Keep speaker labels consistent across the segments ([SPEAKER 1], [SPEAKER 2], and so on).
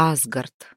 [SPEAKER 1] Асгард.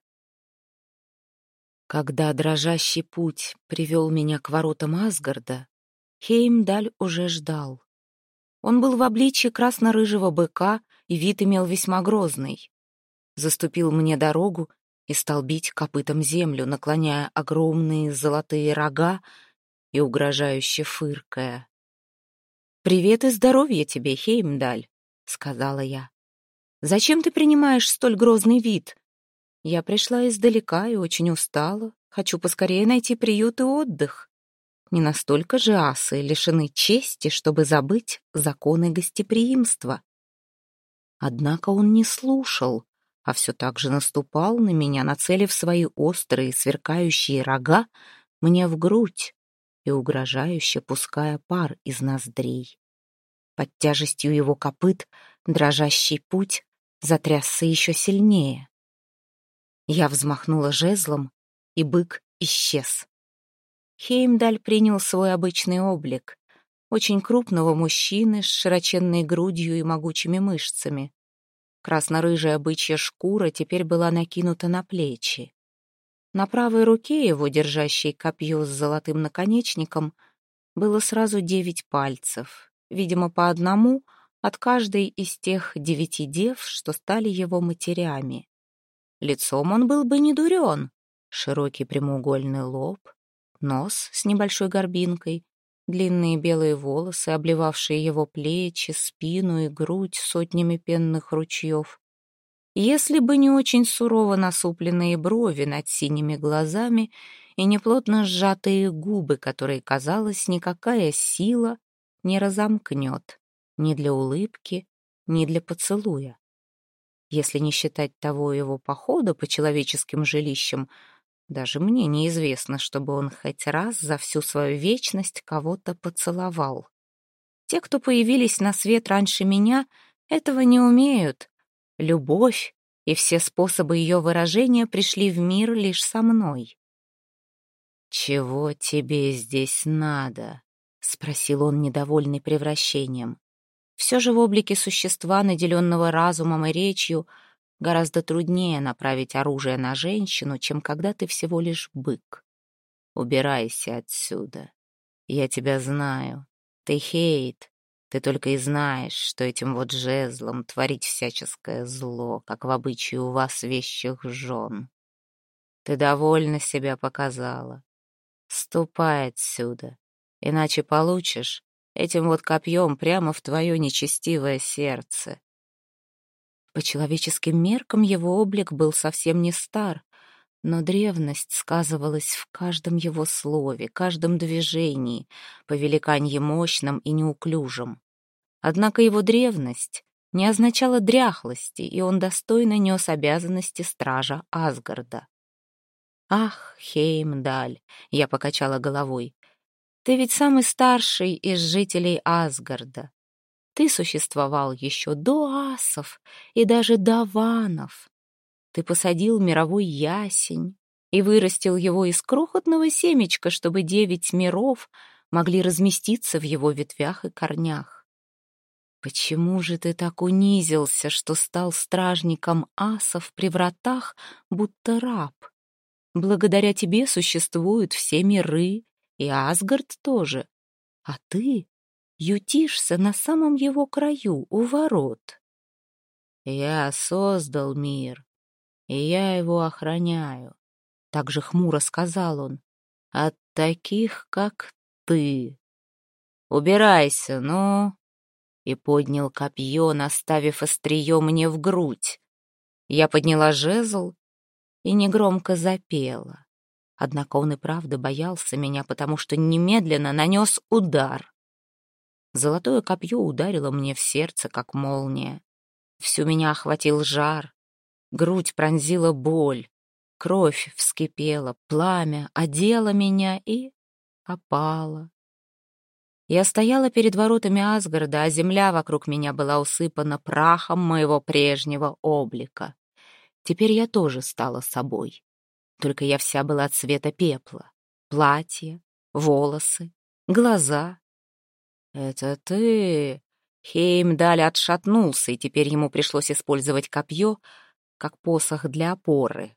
[SPEAKER 1] Когда дрожащий путь привел меня к воротам Асгарда, Хеймдаль уже ждал. Он был в обличье красно-рыжего быка, и вид имел весьма грозный. Заступил мне дорогу и стал бить копытом землю, наклоняя огромные золотые рога и угрожающе фыркая. «Привет и здоровья тебе, Хеймдаль», — сказала я. «Зачем ты принимаешь столь грозный вид? Я пришла издалека и очень устала. Хочу поскорее найти приют и отдых. Не настолько же асы лишены чести, чтобы забыть законы гостеприимства». Однако он не слушал, а все так же наступал на меня, нацелив свои острые, сверкающие рога мне в грудь и угрожающе пуская пар из ноздрей. Под тяжестью его копыт дрожащий путь затрясся еще сильнее. Я взмахнула жезлом, и бык исчез. Хеймдаль принял свой обычный облик очень крупного мужчины с широченной грудью и могучими мышцами. Красно-рыжая бычья шкура теперь была накинута на плечи. На правой руке его, держащей копье с золотым наконечником, было сразу 9 пальцев, видимо, по одному от каждой из тех 9 дев, что стали его матерями. Лицом он был бы не дурен. Широкий прямоугольный лоб, нос с небольшой горбинкой, длинные белые волосы, обливавшие его плечи, спину и грудь сотнями пенных ручьев. Если бы не очень сурово насупленные брови над синими глазами и неплотно сжатые губы, которые, казалось, никакая сила не разомкнет ни для улыбки, ни для поцелуя. Если не считать того его похода по человеческим жилищам, даже мне неизвестно, чтобы он хоть раз за всю свою вечность кого-то поцеловал. Те, кто появились на свет раньше меня, этого не умеют. Любовь и все способы ее выражения пришли в мир лишь со мной. «Чего тебе здесь надо?» — спросил он, недовольный превращением. Все же в облике существа, наделенного разумом и речью, гораздо труднее направить оружие на женщину, чем когда ты всего лишь бык. Убирайся отсюда. Я тебя знаю. Ты Хейт. Ты только и знаешь, что этим вот жезлом творить всяческое зло, как в обычае у вас вещих жен. Ты довольно себя показала. Ступай отсюда, иначе получишь этим вот копьем прямо в твое нечестивое сердце. По человеческим меркам его облик был совсем не стар, но древность сказывалась в каждом его слове, каждом движении, по великанье мощном и неуклюжем. Однако его древность не означала дряхлости, и он достойно нес обязанности стража Асгарда. «Ах, Хеймдаль!» — я покачала головой. «Ты ведь самый старший из жителей Асгарда. Ты существовал еще до асов и даже до ванов. Ты посадил мировой ясень и вырастил его из крохотного семечка, чтобы 9 миров могли разместиться в его ветвях и корнях. Почему же ты так унизился, что стал стражником асов при вратах, будто раб? Благодаря тебе существуют все миры, и Асгард тоже. А ты ютишься на самом его краю, у ворот. Я создал мир, и я его охраняю. Так же хмуро сказал он. От таких, как ты. Убирайся, ну. И поднял копье, наставив острие мне в грудь. Я подняла жезл и негромко запела. Однако он и правда боялся меня, потому что немедленно нанес удар. Золотое копье ударило мне в сердце, как молния. Всю меня охватил жар, грудь пронзила боль, кровь вскипела, пламя одело меня и опало. Я стояла перед воротами Асгарда, а земля вокруг меня была усыпана прахом моего прежнего облика. Теперь я тоже стала собой. Только я вся была цвета пепла. Платье, волосы, глаза. «Это ты...» Хеймдаль отшатнулся, и теперь ему пришлось использовать копье, как посох для опоры.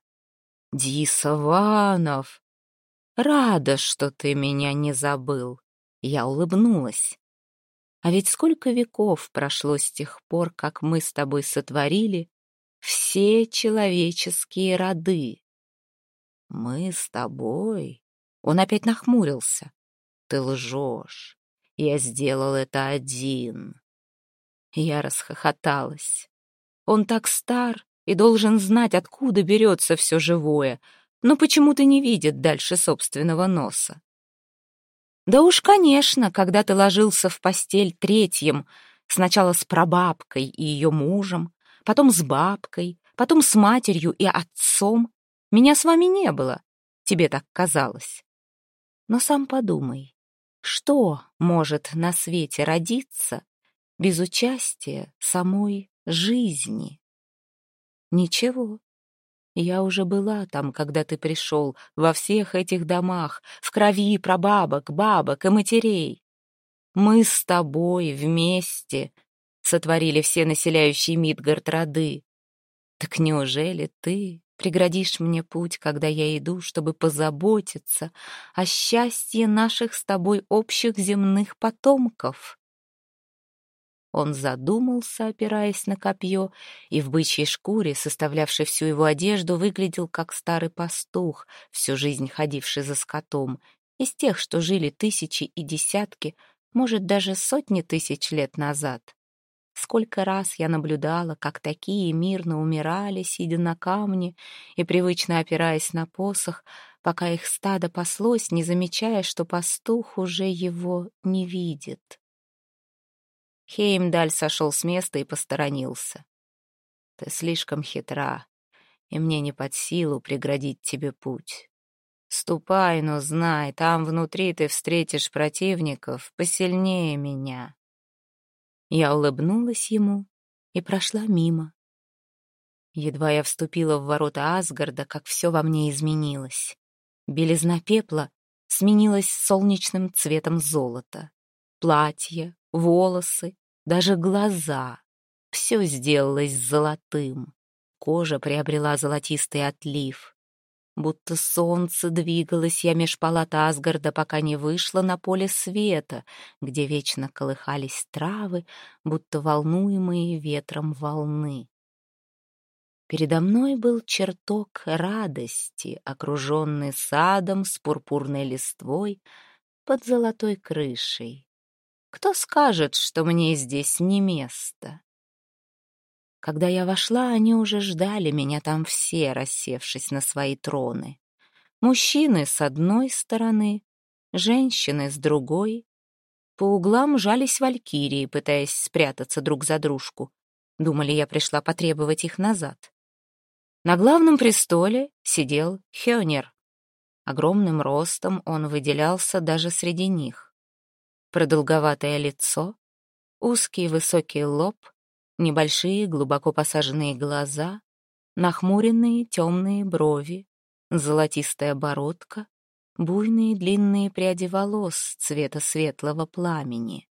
[SPEAKER 1] «Дисованов, рада, что ты меня не забыл». Я улыбнулась. А ведь сколько веков прошло с тех пор, как мы с тобой сотворили все человеческие роды. Мы с тобой? Он опять нахмурился. Ты лжешь. Я сделал это один. Я расхохоталась. Он так стар и должен знать, откуда берется все живое, но почему-то не видит дальше собственного носа. Да уж, конечно, когда ты ложился в постель третьим, сначала с прабабкой и ее мужем, потом с бабкой, потом с матерью и отцом, меня с вами не было, тебе так казалось. Но сам подумай, что может на свете родиться без участия самой жизни? Ничего. Я уже была там, когда ты пришел, во всех этих домах, в крови прабабок, бабок и матерей. Мы с тобой вместе сотворили все населяющие Мидгард роды. Так неужели ты преградишь мне путь, когда я иду, чтобы позаботиться о счастье наших с тобой общих земных потомков? Он задумался, опираясь на копье, и в бычьей шкуре, составлявшей всю его одежду, выглядел как старый пастух, всю жизнь ходивший за скотом, из тех, что жили тысячи и десятки, может, даже сотни тысяч лет назад. Сколько раз я наблюдала, как такие мирно умирали, сидя на камне и привычно опираясь на посох, пока их стадо паслось, не замечая, что пастух уже его не видит. Хеймдаль сошел с места и посторонился. «Ты слишком хитра, и мне не под силу преградить тебе путь. Ступай, но знай, там внутри ты встретишь противников посильнее меня». Я улыбнулась ему и прошла мимо. Едва я вступила в ворота Асгарда, как все во мне изменилось. Белизна пепла сменилась солнечным цветом золота. Платье, волосы, даже глаза. Все сделалось золотым. Кожа приобрела золотистый отлив. Будто солнце двигалось я меж палат Асгарда, пока не вышла на поле света, где вечно колыхались травы, будто волнуемые ветром волны. Передо мной был чертог радости, окруженный садом с пурпурной листвой под золотой крышей. Кто скажет, что мне здесь не место? Когда я вошла, они уже ждали меня там все, рассевшись на свои троны. Мужчины с одной стороны, женщины с другой. По углам жались валькирии, пытаясь спрятаться друг за дружку. Думали, я пришла потребовать их назад. На главном престоле сидел Хёнир. Огромным ростом он выделялся даже среди них. Продолговатое лицо, узкий высокий лоб, небольшие глубоко посаженные глаза, нахмуренные темные брови, золотистая бородка, буйные длинные пряди волос цвета светлого пламени.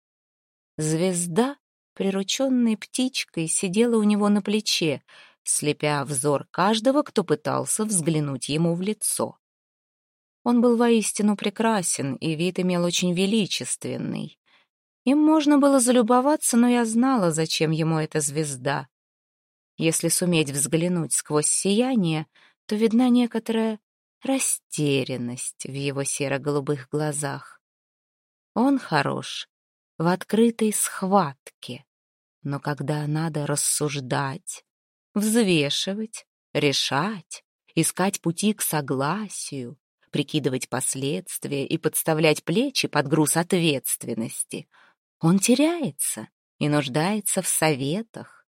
[SPEAKER 1] Звезда, прирученной птичкой, сидела у него на плече, слепя взор каждого, кто пытался взглянуть ему в лицо. Он был воистину прекрасен, и вид имел очень величественный. Им можно было залюбоваться, но я знала, зачем ему эта звезда. Если суметь взглянуть сквозь сияние, то видна некоторая растерянность в его серо-голубых глазах. Он хорош в открытой схватке, но когда надо рассуждать, взвешивать, решать, искать пути к согласию, прикидывать последствия и подставлять плечи под груз ответственности, он теряется и нуждается в советах.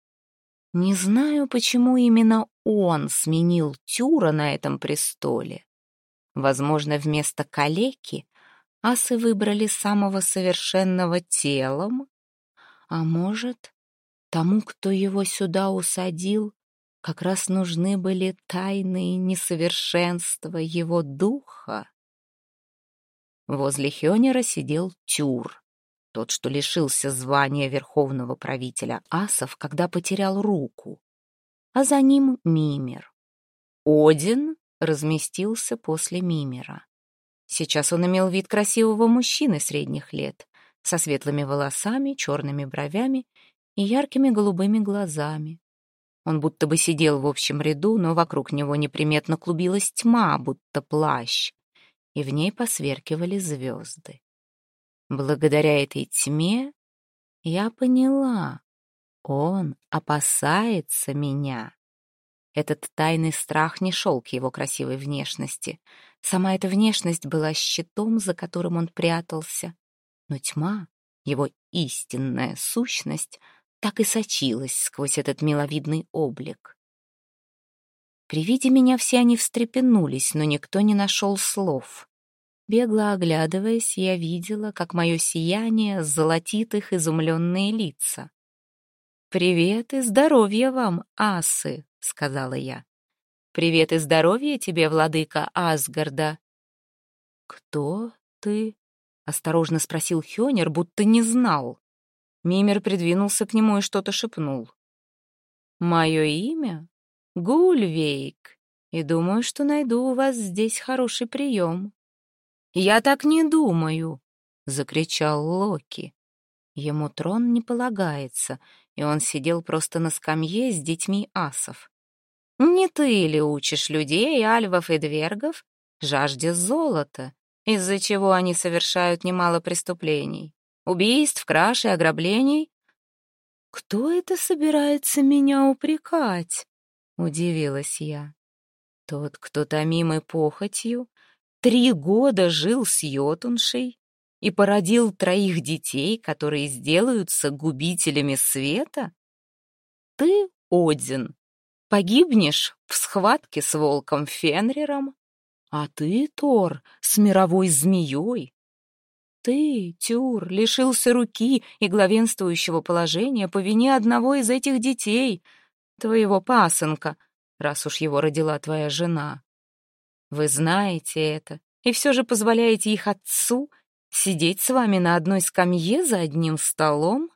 [SPEAKER 1] Не знаю, почему именно он сменил Тюра на этом престоле. Возможно, вместо калеки асы выбрали самого совершенного телом, а может, тому, кто его сюда усадил, как раз нужны были тайные несовершенства его духа. Возле Хёнира сидел Тюр, тот, что лишился звания верховного правителя асов, когда потерял руку. а за ним Мимир. Один разместился после Мимира. Сейчас он имел вид красивого мужчины средних лет, со светлыми волосами, черными бровями и яркими голубыми глазами. Он будто бы сидел в общем ряду, но вокруг него неприметно клубилась тьма, будто плащ, и в ней посверкивали звезды. Благодаря этой тьме я поняла, он опасается меня. Этот тайный страх не шел к его красивой внешности. Сама эта внешность была щитом, за которым он прятался. Но тьма, его истинная сущность, так и сочилась сквозь этот миловидный облик. При виде меня все они встрепенулись, но никто не нашел слов. Бегло оглядываясь, я видела, как мое сияние золотит их изумленные лица. «Привет и здоровья вам, асы!» — сказала я. «Привет и здоровья тебе, владыка Асгарда!» «Кто ты?» — осторожно спросил Хёнир, будто не знал. Мимир придвинулся к нему и что-то шепнул. «Мое имя — Гульвейк, и думаю, что найду у вас здесь хороший прием». «Я так не думаю!» — закричал Локи. Ему трон не полагается, и он сидел просто на скамье с детьми асов. «Не ты ли учишь людей, альвов и двергов, жажде золота, из-за чего они совершают немало преступлений, убийств, краж и ограблений?» «Кто это собирается меня упрекать?» — удивилась я. «Тот, кто томимый похотью, 3 года жил с йотуншей и породил 3 детей, которые сделаются губителями света? Ты, Один, погибнешь в схватке с волком Фенриром, а ты, Тор, с мировой змеей. Ты, Тюр, лишился руки и главенствующего положения по вине одного из этих детей, твоего пасынка, раз уж его родила твоя жена. Вы знаете это, и все же позволяете их отцу сидеть с вами на одной скамье за одним столом?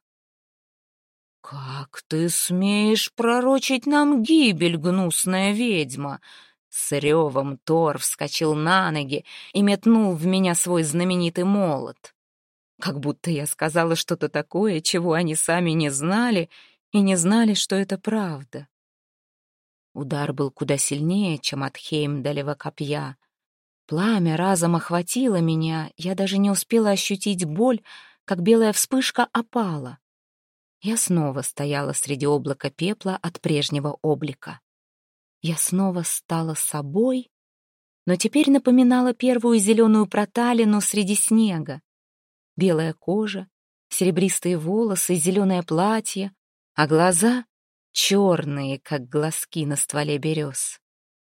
[SPEAKER 1] «Как ты смеешь пророчить нам гибель, гнусная ведьма?» С ревом Тор вскочил на ноги и метнул в меня свой знаменитый молот. Как будто я сказала что-то такое, чего они сами не знали, и не знали, что это правда. Удар был куда сильнее, чем от Хеймдалева копья. Пламя разом охватило меня, я даже не успела ощутить боль, как белая вспышка опала. Я снова стояла среди облака пепла от прежнего облика. Я снова стала собой, но теперь напоминала первую зеленую проталину среди снега. Белая кожа, серебристые волосы, зеленое платье, а глаза черные, как глазки на стволе берез.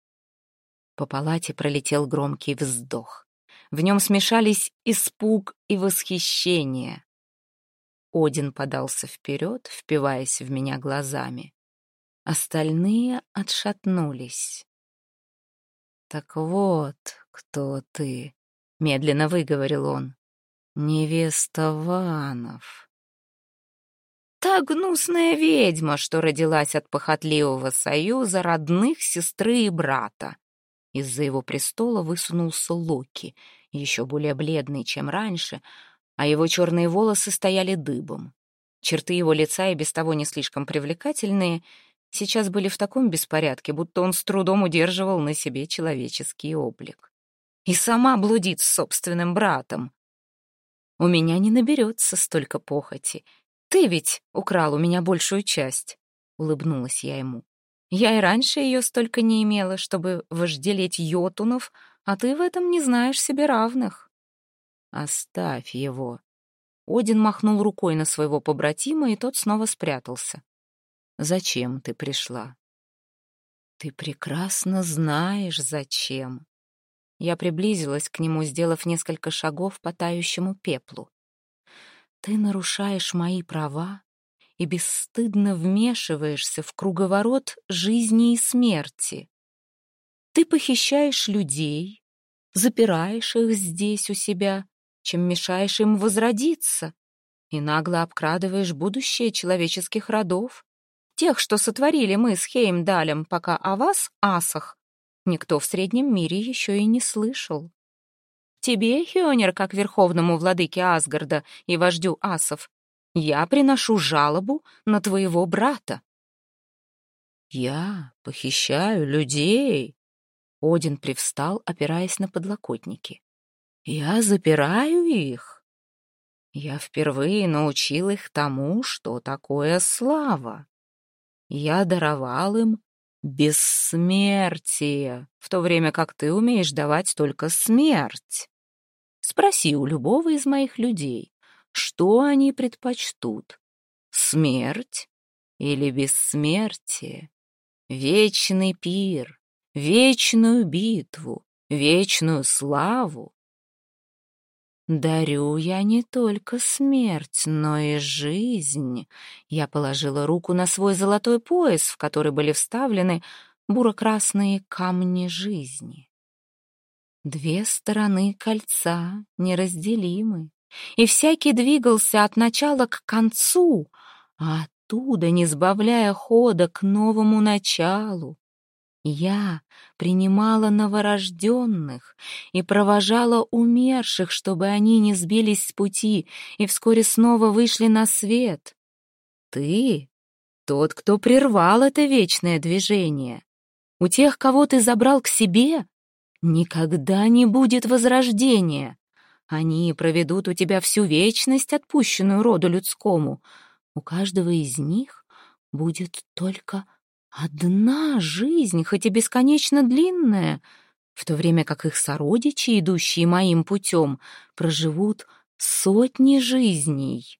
[SPEAKER 1] По палате пролетел громкий вздох. В нем смешались испуг и восхищение. Один подался вперед, впиваясь в меня глазами. Остальные отшатнулись. «Так вот, кто ты», — медленно выговорил он. «Невеста Ванов». Та гнусная ведьма, что родилась от похотливого союза родных сестры и брата. Из-за его престола высунулся Локи, еще более бледный, чем раньше, а его черные волосы стояли дыбом. Черты его лица, и без того не слишком привлекательные, сейчас были в таком беспорядке, будто он с трудом удерживал на себе человеческий облик. И сама блудит с собственным братом. У меня не наберется столько похоти. Ты ведь украл у меня большую часть, — улыбнулась я ему. Я и раньше ее столько не имела, чтобы вожделеть йотунов, а ты в этом не знаешь себе равных. Оставь его. Один махнул рукой на своего побратима, и тот снова спрятался. Зачем ты пришла? Ты прекрасно знаешь, зачем. Я приблизилась к нему, сделав несколько шагов по тающему пеплу. Ты нарушаешь мои права и бесстыдно вмешиваешься в круговорот жизни и смерти. Ты похищаешь людей, запираешь их здесь у себя, чем мешаешь им возродиться, и нагло обкрадываешь будущее человеческих родов. Тех, что сотворили мы с Хеймдалем, пока о вас, асах, никто в среднем мире еще и не слышал. Тебе, Хёнер, как верховному владыке Асгарда и вождю асов, я приношу жалобу на твоего брата». «Я похищаю людей?» Один привстал, опираясь на подлокотники. «Я запираю их. Я впервые научил их тому, что такое слава. Я даровал им бессмертие, в то время как ты умеешь давать только смерть. Спроси у любого из моих людей, что они предпочтут: смерть или бессмертие, вечный пир, вечную битву, вечную славу. Дарю я не только смерть, но и жизнь». Я положила руку на свой золотой пояс, в который были вставлены буро-красные камни жизни. Две стороны кольца неразделимы, и всякий двигался от начала к концу, а оттуда, не сбавляя хода, к новому началу. Я принимала новорожденных и провожала умерших, чтобы они не сбились с пути и вскоре снова вышли на свет. Ты — тот, кто прервал это вечное движение. У тех, кого ты забрал к себе, никогда не будет возрождения. Они проведут у тебя всю вечность, отпущенную роду людскому. У каждого из них будет только одна жизнь, хоть и бесконечно длинная, в то время как их сородичи, идущие моим путем, проживут сотни жизней.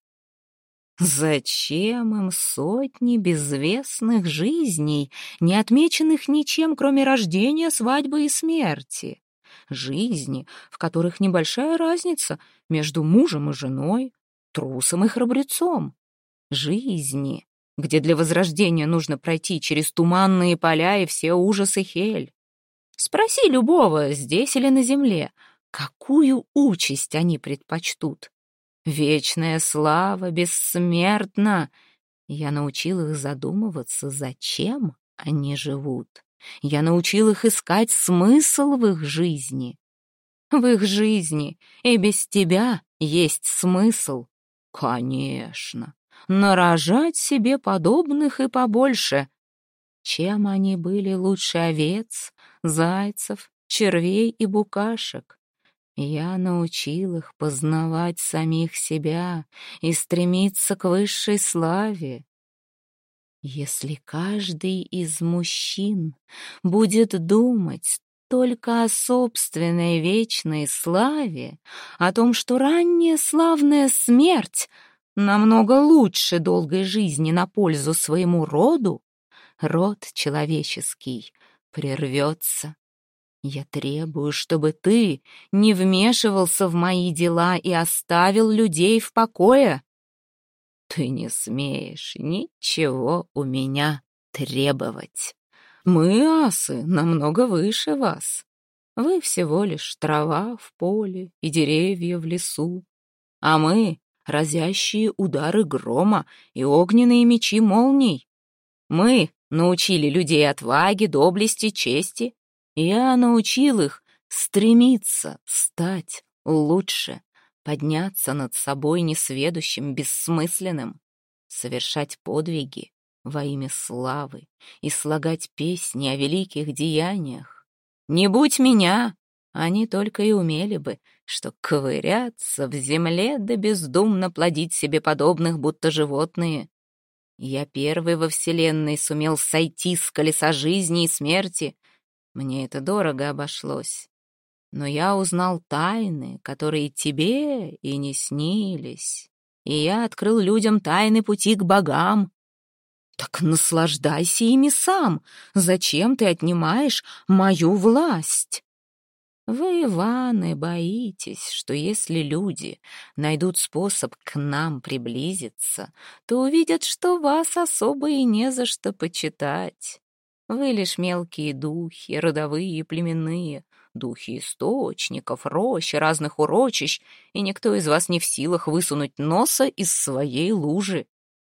[SPEAKER 1] Зачем им сотни безвестных жизней, не отмеченных ничем, кроме рождения, свадьбы и смерти? Жизни, в которых небольшая разница между мужем и женой, трусом и храбрецом. Жизни, где для возрождения нужно пройти через туманные поля и все ужасы Хель. Спроси любого, здесь или на земле, какую участь они предпочтут. Вечная слава бессмертна. Я научил их задумываться, зачем они живут. Я научил их искать смысл в их жизни. В их жизни и без тебя есть смысл. Конечно, нарожать себе подобных и побольше. Чем они были лучше овец, зайцев, червей и букашек? Я научил их познавать самих себя и стремиться к высшей славе. Если каждый из мужчин будет думать только о собственной вечной славе, о том, что ранняя славная смерть намного лучше долгой жизни на пользу своему роду, род человеческий прервется. Я требую, чтобы ты не вмешивался в мои дела и оставил людей в покое. Ты не смеешь ничего у меня требовать. Мы, асы, намного выше вас. Вы всего лишь трава в поле и деревья в лесу, а мы — разящие удары грома и огненные мечи молний. Мы научили людей отваге, доблести, чести. Я научил их стремиться стать лучше, подняться над собой несведущим, бессмысленным, совершать подвиги во имя славы и слагать песни о великих деяниях. Не будь меня, они только и умели бы, что ковыряться в земле да бездумно плодить себе подобных, будто животные. Я первый во вселенной сумел сойти с колеса жизни и смерти. Мне это дорого обошлось. Но я узнал тайны, которые тебе и не снились. И я открыл людям тайны пути к богам. Так наслаждайся ими сам. Зачем ты отнимаешь мою власть? Вы, Иваны, боитесь, что если люди найдут способ к нам приблизиться, то увидят, что вас особо и не за что почитать. Вы лишь мелкие духи, родовые и племенные, духи источников, рощ, разных урочищ, и никто из вас не в силах высунуть носа из своей лужи.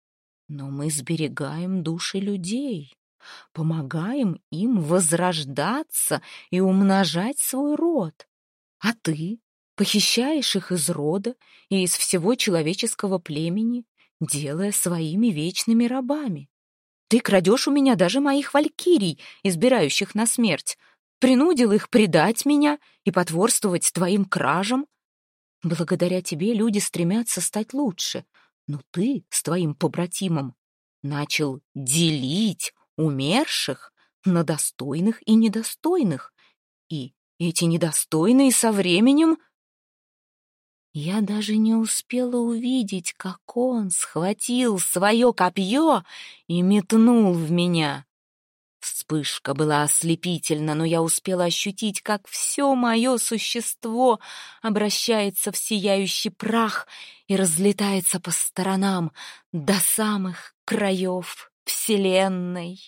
[SPEAKER 1] Но мы сберегаем души людей, помогаем им возрождаться и умножать свой род. А ты похищаешь их из рода и из всего человеческого племени, делая своими вечными рабами. Ты крадешь у меня даже моих валькирий, избирающих на смерть, принудил их предать меня и потворствовать твоим кражам. Благодаря тебе люди стремятся стать лучше, но ты с твоим побратимом начал делить умерших на достойных и недостойных, и эти недостойные со временем... Я даже не успела увидеть, как он схватил свое копье и метнул в меня. Вспышка была ослепительна, но я успела ощутить, как все мое существо обращается в сияющий прах и разлетается по сторонам до самых краев Вселенной.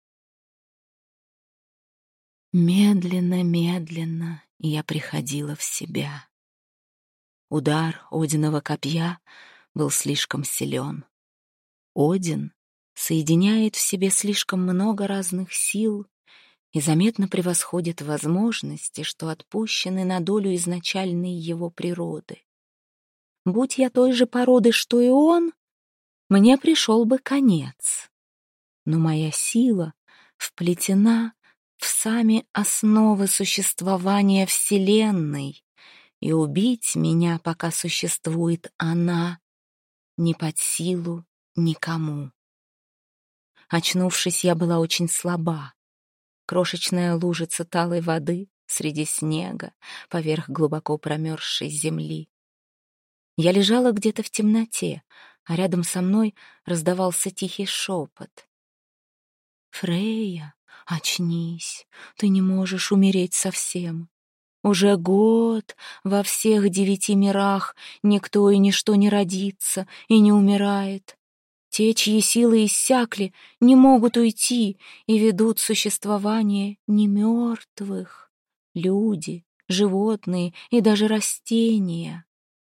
[SPEAKER 1] Медленно я приходила в себя. Удар Одиного копья был слишком силен. Один соединяет в себе слишком много разных сил и заметно превосходит возможности, что отпущены на долю изначальной его природы. Будь я той же породы, что и он, мне пришел бы конец. Но моя сила вплетена в сами основы существования Вселенной, и убить меня, пока существует она, не под силу никому. Очнувшись, я была очень слаба. Крошечная лужица талой воды среди снега, поверх глубоко промерзшей земли. Я лежала где-то в темноте, а рядом со мной раздавался тихий шепот. «Фрейя, очнись, ты не можешь умереть совсем. Уже год во всех 9 мирах никто и ничто не родится и не умирает. Те, чьи силы иссякли, не могут уйти и ведут существование немертвых. Люди, животные и даже растения».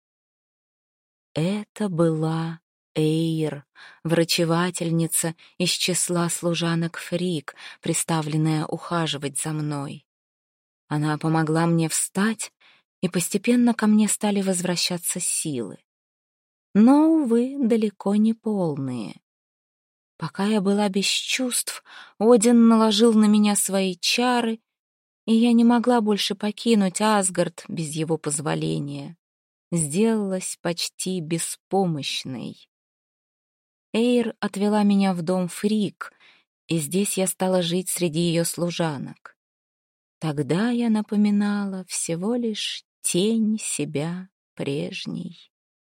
[SPEAKER 1] Это была Эйр, врачевательница из числа служанок Фрик, приставленная ухаживать за мной. Она помогла мне встать, и постепенно ко мне стали возвращаться силы. Но, увы, далеко не полные. Пока я была без чувств, Один наложил на меня свои чары, и я не могла больше покинуть Асгард без его позволения. Сделалась почти беспомощной. Эйр отвела меня в дом Фрик, и здесь я стала жить среди ее служанок. Тогда я напоминала всего лишь тень себя прежней.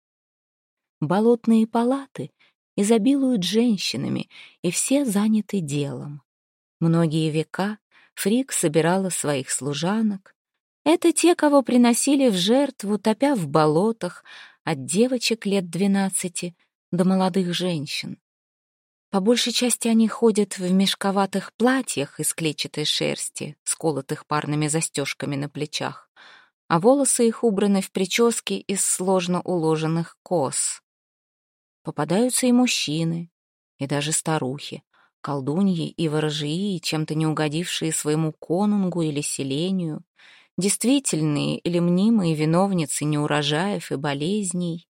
[SPEAKER 1] Болотные палаты изобилуют женщинами, и все заняты делом. Многие века Фрик собирала своих служанок. Это те, кого приносили в жертву, топя в болотах, от девочек лет 12 до молодых женщин. По большей части они ходят в мешковатых платьях из клетчатой шерсти, сколотых парными застежками на плечах, а волосы их убраны в прически из сложно уложенных кос. Попадаются и мужчины, и даже старухи, колдуньи и ворожьи, чем-то не угодившие своему конунгу или селению, действительные или мнимые виновницы неурожаев и болезней.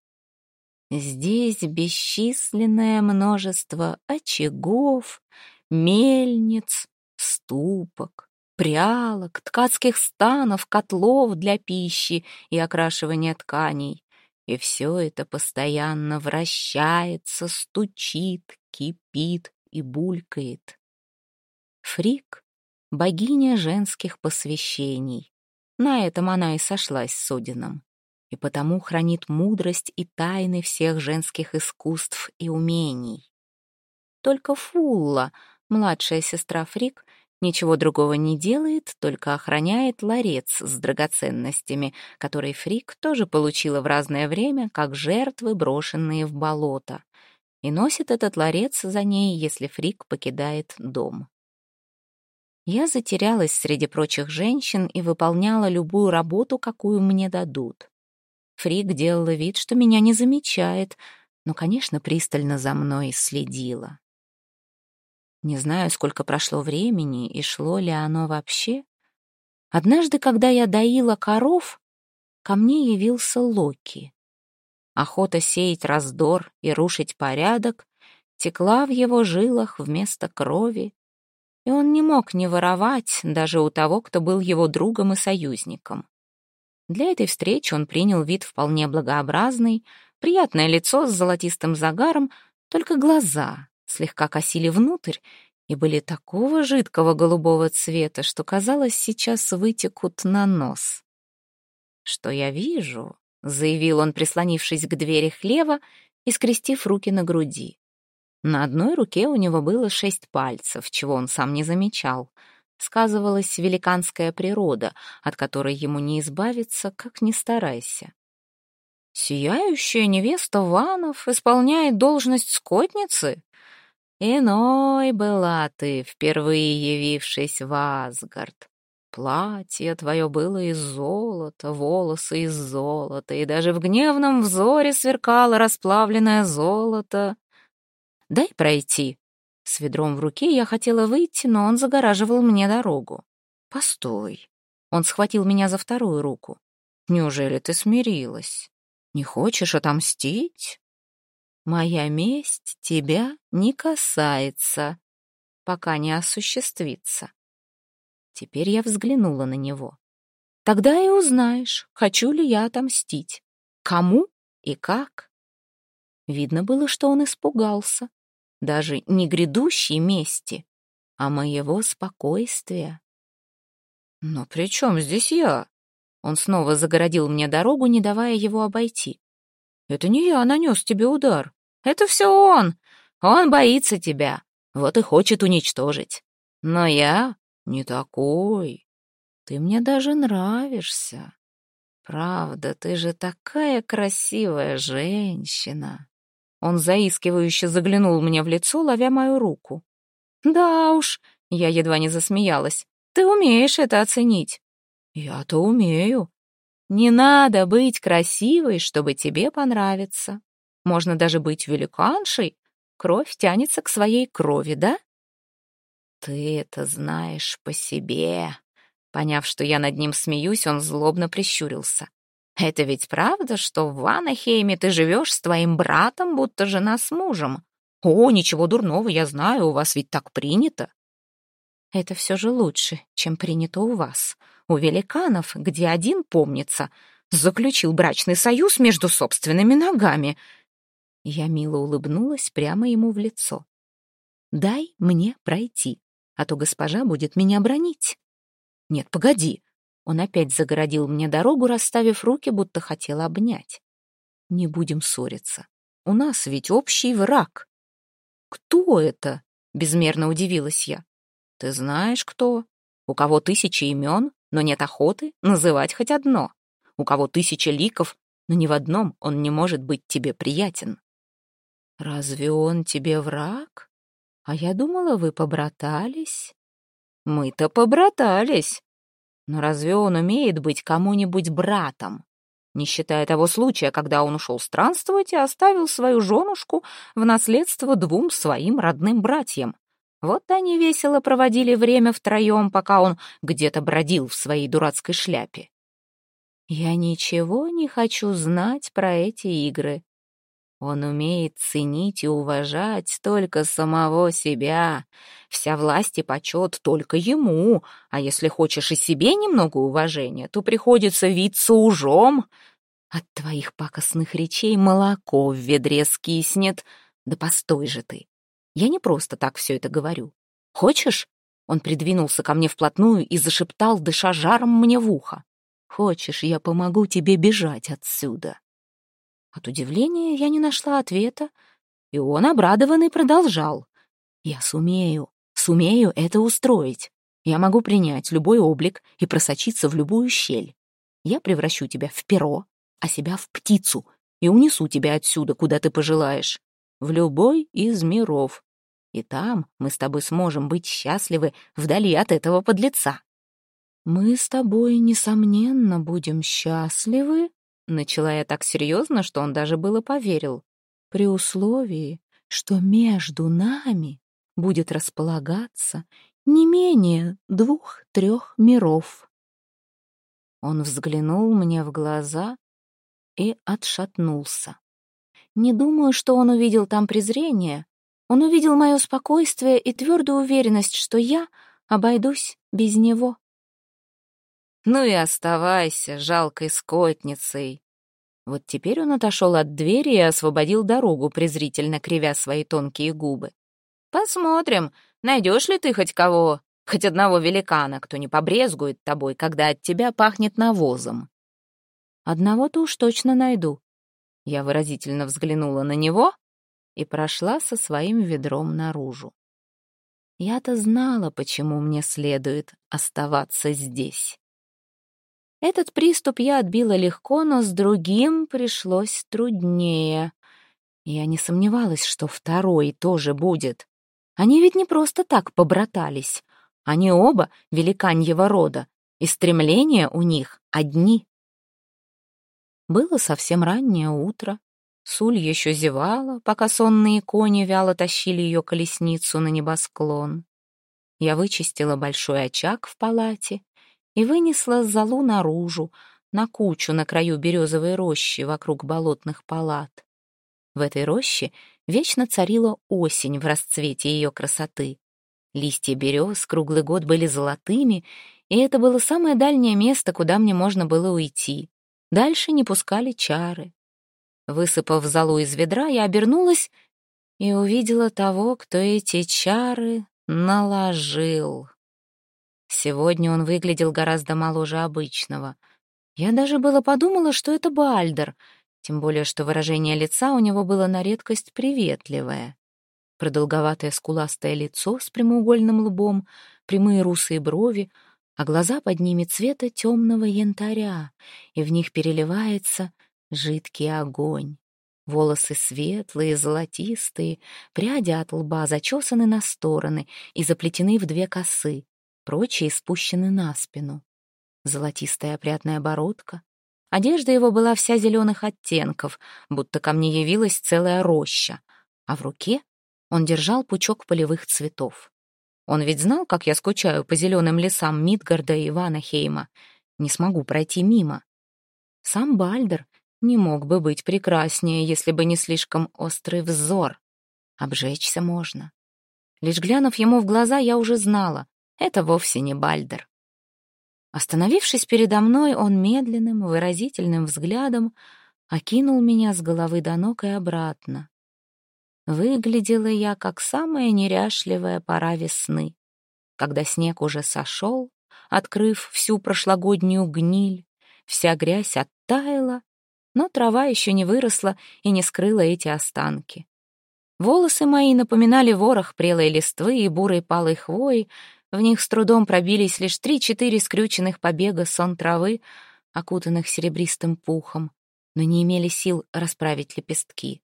[SPEAKER 1] Здесь бесчисленное множество очагов, мельниц, ступок, прялок, ткацких станов, котлов для пищи и окрашивания тканей. И все это постоянно вращается, стучит, кипит и булькает. Фрик — богиня женских посвящений. На этом она и сошлась с Одином, и потому хранит мудрость и тайны всех женских искусств и умений. Только Фулла, младшая сестра Фрик, ничего другого не делает, только охраняет ларец с драгоценностями, который Фрик тоже получила в разное время, как жертвы, брошенные в болото, и носит этот ларец за ней, если Фрик покидает дом. Я затерялась среди прочих женщин и выполняла любую работу, какую мне дадут. Фрик делала вид, что меня не замечает, но, конечно, пристально за мной следила. Не знаю, сколько прошло времени и шло ли оно вообще. Однажды, когда я доила коров, ко мне явился Локи. Охота сеять раздор и рушить порядок текла в его жилах вместо крови, и он не мог не воровать даже у того, кто был его другом и союзником. Для этой встречи он принял вид вполне благообразный, приятное лицо с золотистым загаром, только глаза слегка косили внутрь и были такого жидкого голубого цвета, что, казалось, сейчас вытекут на нос. «Что я вижу?» — заявил он, прислонившись к двери хлева и скрестив руки на груди. На одной руке у него было 6 пальцев, чего он сам не замечал. Сказывалась великанская природа, от которой ему не избавиться, как ни старайся. «Сияющая невеста Ванов исполняет должность скотницы? Иной была ты, впервые явившись в Асгард. Платье твое было из золота, волосы из золота, и даже в гневном взоре сверкало расплавленное золото. Дай пройти». С ведром в руке я хотела выйти, но он загораживал мне дорогу. «Постой». Он схватил меня за вторую руку. «Неужели ты смирилась? Не хочешь отомстить? Моя месть тебя не касается, пока не осуществится». Теперь я взглянула на него. «Тогда и узнаешь, хочу ли я отомстить. Кому и как?» Видно было, что он испугался. Даже не грядущей мести, а моего спокойствия. «Но при чем здесь я?» Он снова загородил мне дорогу, не давая его обойти. «Это не я нанес тебе удар. Это все он. Он боится тебя, вот и хочет уничтожить. Но я не такой. Ты мне даже нравишься. Правда, ты же такая красивая женщина». Он заискивающе заглянул мне в лицо, ловя мою руку. «Да уж», — я едва не засмеялась, — «ты умеешь это оценить». «Я-то умею. Не надо быть красивой, чтобы тебе понравиться. Можно даже быть великаншей. Кровь тянется к своей крови, да?» «Ты это знаешь по себе». Поняв, что я над ним смеюсь, он злобно прищурился. «Это ведь правда, что в Ванахейме ты живешь с твоим братом, будто жена с мужем? О, ничего дурного, я знаю, у вас ведь так принято». «Это все же лучше, чем принято у вас. У великанов, где один, помнится, заключил брачный союз между собственными ногами». Я мило улыбнулась прямо ему в лицо. «Дай мне пройти, а то госпожа будет меня бранить». «Нет, погоди». Он опять загородил мне дорогу, расставив руки, будто хотел обнять. «Не будем ссориться. У нас ведь общий враг». «Кто это?» — безмерно удивилась я. «Ты знаешь, кто? У кого 1000 имен, но нет охоты называть хоть одно. У кого 1000 ликов, но ни в одном он не может быть тебе приятен». «Разве он тебе враг? А я думала, вы побратались». «Мы-то побратались. Но разве он умеет быть кому-нибудь братом? Не считая того случая, когда он ушел странствовать и оставил свою женушку в наследство 2 своим родным братьям. Вот они весело проводили время втроем, пока он где-то бродил в своей дурацкой шляпе. Я ничего не хочу знать про эти игры. Он умеет ценить и уважать только самого себя. Вся власть и почет только ему, а если хочешь и себе немного уважения, то приходится виться ужом. От твоих пакостных речей молоко в ведре скиснет. Да постой же ты. Я не просто так все это говорю. Хочешь?» Он придвинулся ко мне вплотную и зашептал, дыша жаром мне в ухо. «Хочешь, я помогу тебе бежать отсюда?» От удивления я не нашла ответа, и он, обрадованный, продолжал. «Я сумею это устроить. Я могу принять любой облик и просочиться в любую щель. Я превращу тебя в перо, а себя в птицу, и унесу тебя отсюда, куда ты пожелаешь, в любой из миров. И там мы с тобой сможем быть счастливы вдали от этого подлеца». «Мы с тобой, несомненно, будем счастливы», — начала я так серьезно, что он даже было поверил. при условии, что между нами будет располагаться не менее 2-3 миров». Он взглянул мне в глаза и отшатнулся. Не думаю, что он увидел там презрение. Он увидел мое спокойствие и твердую уверенность, что я обойдусь без него. «Ну и оставайся жалкой скотницей». Вот теперь он отошел от двери и освободил дорогу, презрительно кривя свои тонкие губы. «Посмотрим, найдешь ли ты хоть кого, хоть одного великана, кто не побрезгует тобой, когда от тебя пахнет навозом». «Одного-то уж точно найду». Я выразительно взглянула на него и прошла со своим ведром наружу. Я-то знала, почему мне следует оставаться здесь. Этот приступ я отбила легко, но с другим пришлось труднее. Я не сомневалась, что второй тоже будет. Они ведь не просто так побратались. Они оба великаньего рода, и стремления у них одни. Было совсем раннее утро. Суль еще зевала, пока сонные кони вяло тащили ее колесницу на небосклон. Я вычистила большой очаг в палате и вынесла золу наружу, на кучу на краю березовой рощи вокруг болотных палат. В этой роще вечно царила осень в расцвете ее красоты. Листья берез круглый год были золотыми, и это было самое дальнее место, куда мне можно было уйти. Дальше не пускали чары. Высыпав золу из ведра, я обернулась и увидела того, кто эти чары наложил. Сегодня он выглядел гораздо моложе обычного. Я даже было подумала, что это Бальдер, тем более что выражение лица у него было на редкость приветливое. Продолговатое скуластое лицо с прямоугольным лбом, прямые русые брови, а глаза под ними цвета темного янтаря, и в них переливается жидкий огонь. Волосы светлые, золотистые, пряди от лба зачесаны на стороны и заплетены в 2 косы, прочие спущены на спину. Золотистая опрятная бородка. Одежда его была вся зеленых оттенков, будто ко мне явилась целая роща, а в руке он держал пучок полевых цветов. Он ведь знал, как я скучаю по зеленым лесам Мидгарда и Ванахейма. Не смогу пройти мимо. Сам Бальдер не мог бы быть прекраснее, если бы не слишком острый взор. Обжечься можно. Лишь глянув ему в глаза, я уже знала, это вовсе не Бальдер. Остановившись передо мной, он медленным, выразительным взглядом окинул меня с головы до ног и обратно. Выглядела я, как самая неряшливая пора весны, когда снег уже сошел, открыв всю прошлогоднюю гниль, вся грязь оттаяла, но трава еще не выросла и не скрыла эти останки. Волосы мои напоминали ворох прелой листвы и бурой палой хвои, в них с трудом пробились лишь 3-4 скрюченных побега сон травы, окутанных серебристым пухом, но не имели сил расправить лепестки.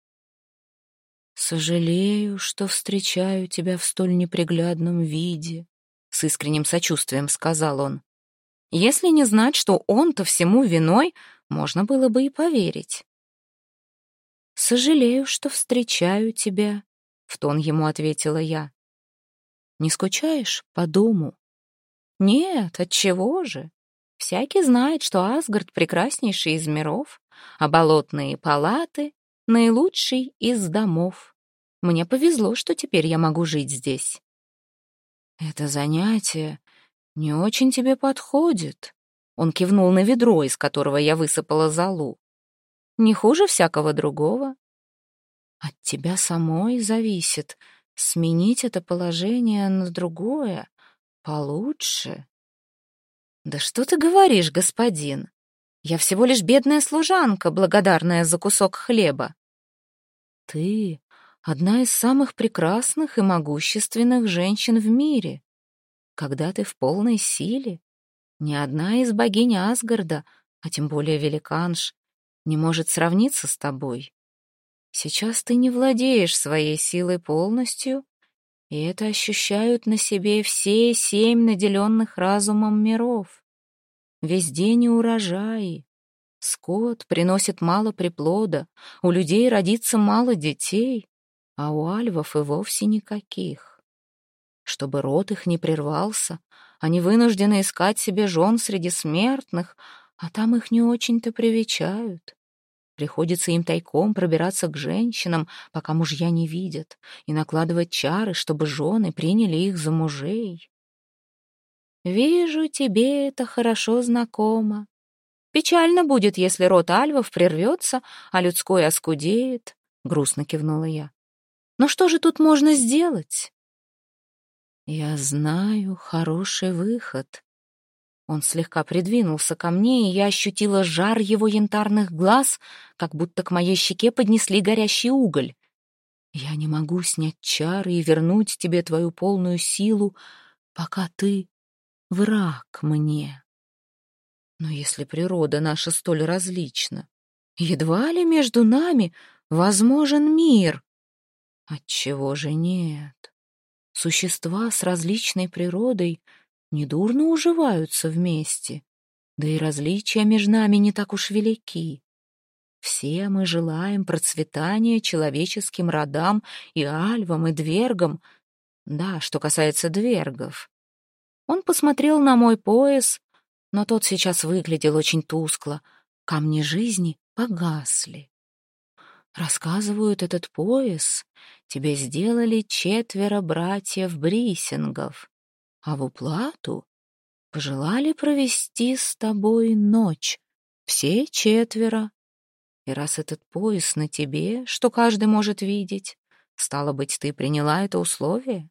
[SPEAKER 1] «Сожалею, что встречаю тебя в столь неприглядном виде», — с искренним сочувствием сказал он. Если не знать, что он-то всему виной, можно было бы и поверить. «Сожалею, что встречаю тебя», — в тон ему ответила я. «Не скучаешь по дому?» «Нет, отчего же? Всякий знает, что Асгард — прекраснейший из миров, а болотные палаты — наилучший из домов. Мне повезло, что теперь я могу жить здесь». «Это занятие не очень тебе подходит», — он кивнул на ведро, из которого я высыпала золу. «Не хуже всякого другого. От тебя самой зависит сменить это положение на другое, получше». «Да что ты говоришь, господин? Я всего лишь бедная служанка, благодарная за кусок хлеба». «Ты одна из самых прекрасных и могущественных женщин в мире. Когда ты в полной силе, ни одна из богинь Асгарда, а тем более великанш, не может сравниться с тобой. Сейчас ты не владеешь своей силой полностью, и это ощущают на себе все 7 наделенных разумом миров. Везде неурожаи, Скот приносит мало приплода, у людей родится мало детей, а у альвов и вовсе никаких. Чтобы род их не прервался, они вынуждены искать себе жен среди смертных, а там их не очень-то привечают. Приходится им тайком пробираться к женщинам, пока мужья не видят, и накладывать чары, чтобы жены приняли их за мужей. «Вижу, тебе это хорошо знакомо. Печально будет, если род альвов прервется, а людской оскудеет», — грустно кивнула я. «Но что же тут можно сделать?» «Я знаю хороший выход». Он слегка придвинулся ко мне, и я ощутила жар его янтарных глаз, как будто к моей щеке поднесли горящий уголь. «Я не могу снять чары и вернуть тебе твою полную силу, пока ты враг мне. Но если природа наша столь различна, едва ли между нами возможен мир? Отчего же нет? Существа с различной природой недурно уживаются вместе, да и различия между нами не так уж велики. Все мы желаем процветания человеческим родам и альвам, и двергам. Да, что касается двергов. Он посмотрел на мой пояс, но тот сейчас выглядел очень тускло. Камни жизни погасли. Рассказывают, этот пояс тебе сделали 4 братьев Брисингов, а в уплату пожелали провести с тобой ночь. Все 4. И раз этот пояс на тебе, что каждый может видеть, стало быть, ты приняла это условие?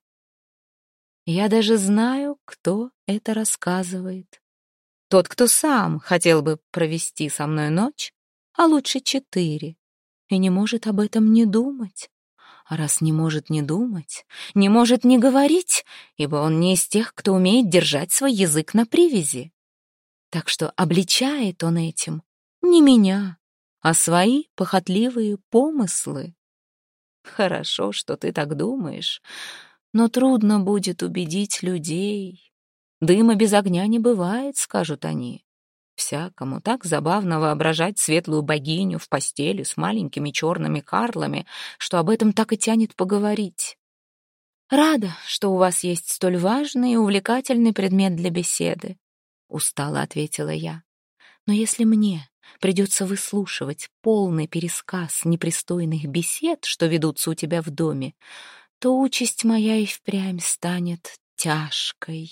[SPEAKER 1] Я даже знаю, кто это рассказывает. Тот, кто сам хотел бы провести со мной ночь, а лучше 4, и не может об этом не думать. А раз не может не думать, не может не говорить, ибо он не из тех, кто умеет держать свой язык на привязи. Так что обличает он этим не меня, а свои похотливые помыслы. Хорошо, что ты так думаешь, но трудно будет убедить людей. Дыма без огня не бывает, скажут они. Всякому так забавно воображать светлую богиню в постели с маленькими черными карлами, что об этом так и тянет поговорить. «Рада, что у вас есть столь важный и увлекательный предмет для беседы», — устало ответила я. «Но если мне придется выслушивать полный пересказ непристойных бесед, что ведутся у тебя в доме, то участь моя и впрямь станет тяжкой».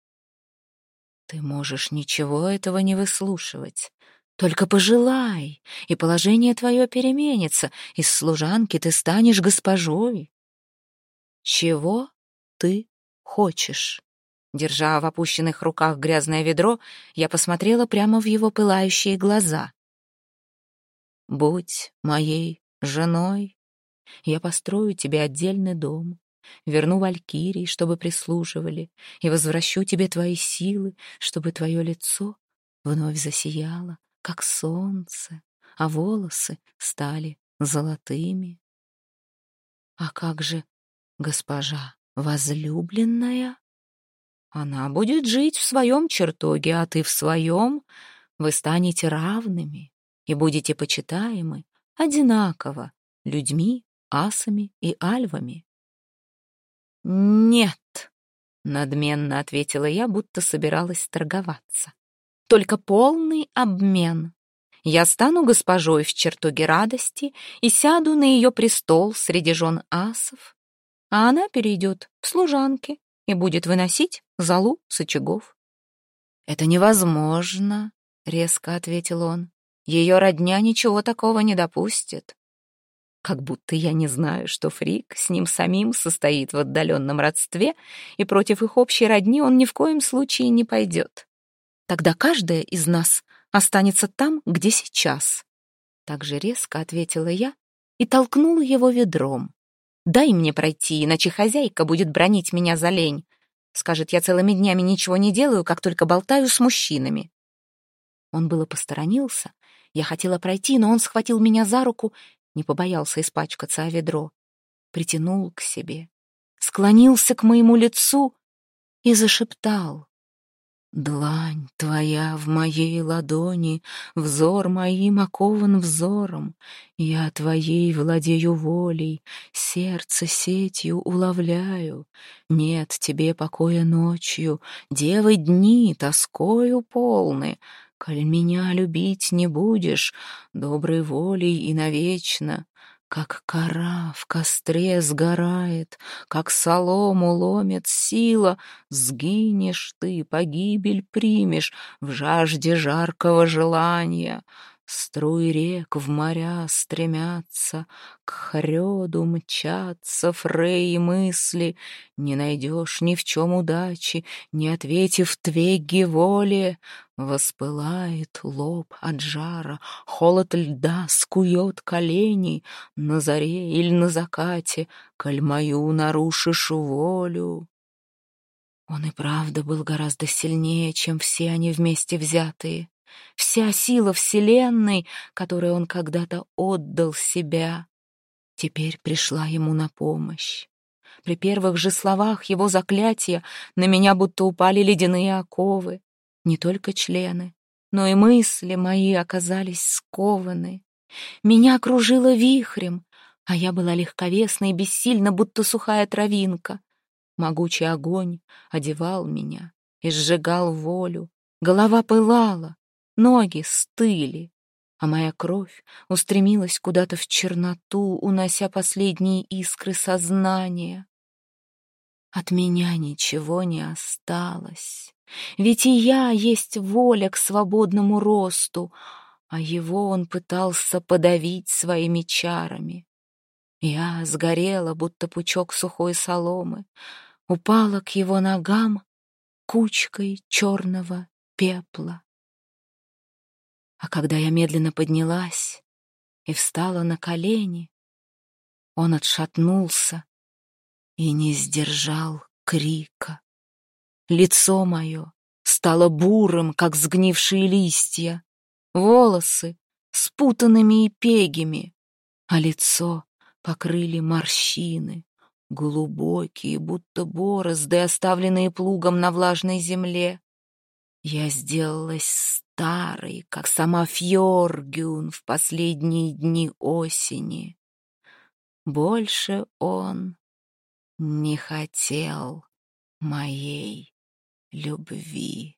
[SPEAKER 1] Ты можешь ничего этого не выслушивать. Только пожелай, и положение твое переменится, из служанки ты станешь госпожой. Чего ты хочешь? Держа в опущенных руках грязное ведро, я посмотрела прямо в его пылающие глаза. Будь моей женой, я построю тебе отдельный дом, верну валькирий, чтобы прислуживали, и возвращу тебе твои силы, чтобы твое лицо вновь засияло, как солнце, а волосы стали золотыми. А как же госпожа возлюбленная? Она будет жить в своем чертоге, а ты в своем. Вы станете равными и будете почитаемы одинаково людьми, асами и альвами. «Нет», — надменно ответила я, будто собиралась торговаться. «Только полный обмен. Я стану госпожой в чертоге радости и сяду на ее престол среди жен асов, а она перейдет в служанки и будет выносить золу с очагов». «Это невозможно», — резко ответил он. «Ее родня ничего такого не допустит». Как будто я не знаю, что Фрик с ним самим состоит в отдаленном родстве, и против их общей родни он ни в коем случае не пойдет. Тогда каждая из нас останется там, где сейчас. Так же резко ответила я и толкнула его ведром. «Дай мне пройти, иначе хозяйка будет бранить меня за лень. Скажет, я целыми днями ничего не делаю, как только болтаю с мужчинами». Он было посторонился. Я хотела пройти, но он схватил меня за руку, не побоялся испачкаться о ведро, притянул к себе, склонился к моему лицу и зашептал. Длань твоя в моей ладони, взор моим окован взором. Я твоей владею волей, сердце сетью уловляю. Нет тебе покоя ночью, девы дни тоскою полны. Коль меня любить не будешь, доброй волей и навечно, как кора в костре сгорает, как солому ломит сила, сгинешь ты, погибель примешь в жажде жаркого желания. Струи рек в моря стремятся, к хрёду мчатся фреи мысли. Не найдешь ни в чем удачи, не ответив твеги воле. Воспылает лоб от жара, холод льда скует колени. На заре или на закате, коль мою нарушишь волю. Он и правда был гораздо сильнее, чем все они вместе взятые. Вся сила Вселенной, которой он когда-то отдал себя, теперь пришла ему на помощь. При первых же словах его заклятия на меня будто упали ледяные оковы. Не только члены, но и мысли мои оказались скованы. Меня окружило вихрем, а я была легковесна и бессильна, будто сухая травинка. Могучий огонь одевал меня и сжигал волю. Голова пылала, ноги стыли, а моя кровь устремилась куда-то в черноту, унося последние искры сознания. От меня ничего не осталось, ведь и я есть воля к свободному росту, а его он пытался подавить своими чарами. Я сгорела, будто пучок сухой соломы, упала к его ногам кучкой черного пепла. А когда я медленно поднялась и встала на колени, он отшатнулся и не сдержал крика. Лицо мое стало бурым, как сгнившие листья, волосы спутанными и пегими, а лицо покрыли морщины, глубокие, будто борозды, оставленные плугом на влажной земле. Я сделалась старой, как сама Фьоргюн в последние дни осени. Больше он не хотел моей любви.